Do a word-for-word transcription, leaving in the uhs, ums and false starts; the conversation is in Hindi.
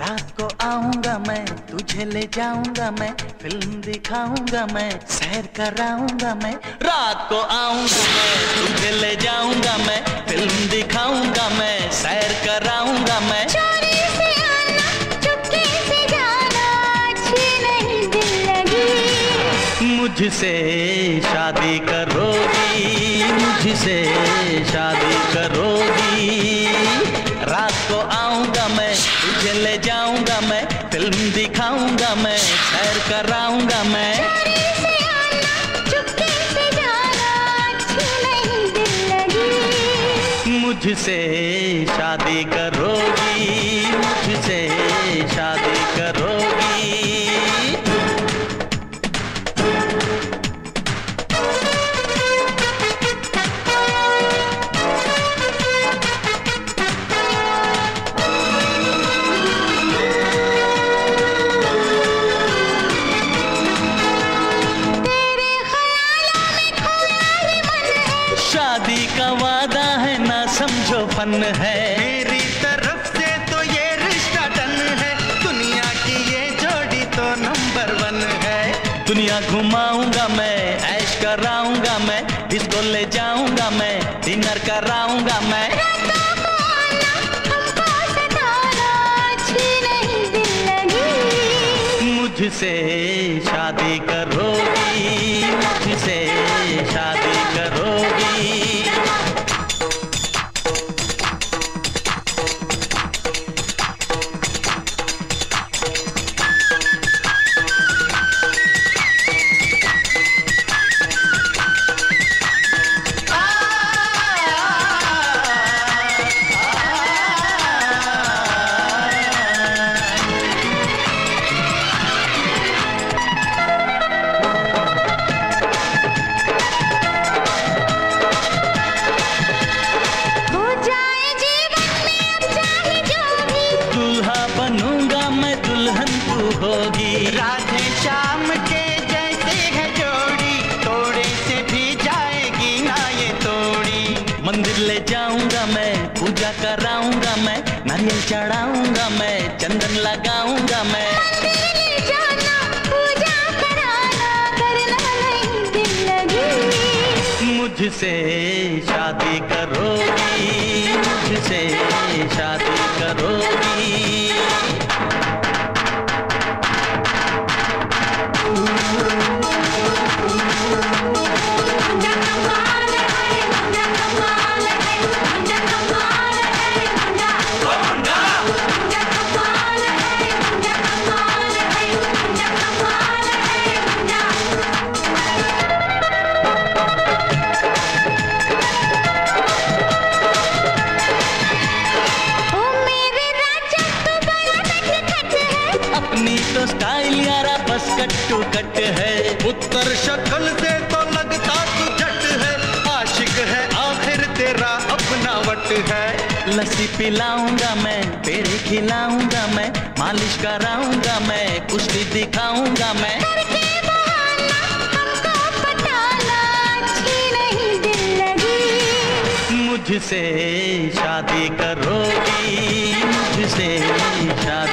रात को आऊंगा मैं, तुझे ले जाऊंगा मैं, फिल्म दिखाऊंगा मैं, सैर कराऊंगा मैं। रात को आऊंगा मैं, तुझे ले जाऊंगा मैं, फिल्म दिखाऊंगा मैं, सैर कराऊंगा मैं। चोरी से आना, चुपके से जाना, अच्छी नहीं दिल लगी। मुझसे शादी करोगी, मुझसे शादी करोगी। रात को आऊंगा मैं, तुझे ले जाऊंगा मैं, फिल्म दिखाऊंगा मैं, सैर कराऊंगा मैं। चोरी से आना, चुपके से जाना, अच्छी नहीं दिल लगी। मुझसे शादी करोगी, मुझसे शादी करोगी। शादी का वादा है ना समझो फन है, मेरी तरफ से तो ये रिश्ता डन है। दुनिया की ये जोड़ी तो नंबर वन है। दुनिया घुमाऊंगा मैं, ऐश कराऊंगा मैं, डिस्को ले जाऊंगा मैं, डिनर कराऊंगा मैं। रातों को आना, हमको सताना, अच्छी नहीं दिल लगी। मुझसे शादी करोगी, मुझसे शादी करोगी। होगी राधे श्याम के जैसे है जोड़ी, तोड़े से भी जाएगी ना ये तोड़ी। मंदिर ले जाऊंगा मैं, पूजा कराऊंगा मैं, नारियल चढ़ाऊंगा मैं, चंदन लगाऊंगा मैं। मंदिर ले जाना, पूजा कराना, करना नहीं दिल लगी। मुझसे शादी करोगी, मुझसे शादी करोगी। अपनी तो स्टाइल यारा बस कट्टू कट है। उत्तर शक्ल से तो लगता तू जट है, आशिक है आखिर तेरा अपना वट है। लस्सी पिलाऊंगा मैं, पेड़े खिलाऊंगा मैं, मालिश कराऊंगा मैं, कुश्ती दिखाऊंगा मैं। करके बहाना, हमको पटाना, अच्छी नहीं दिल लगी। मुझसे शादी करोगी, मुझसे शादी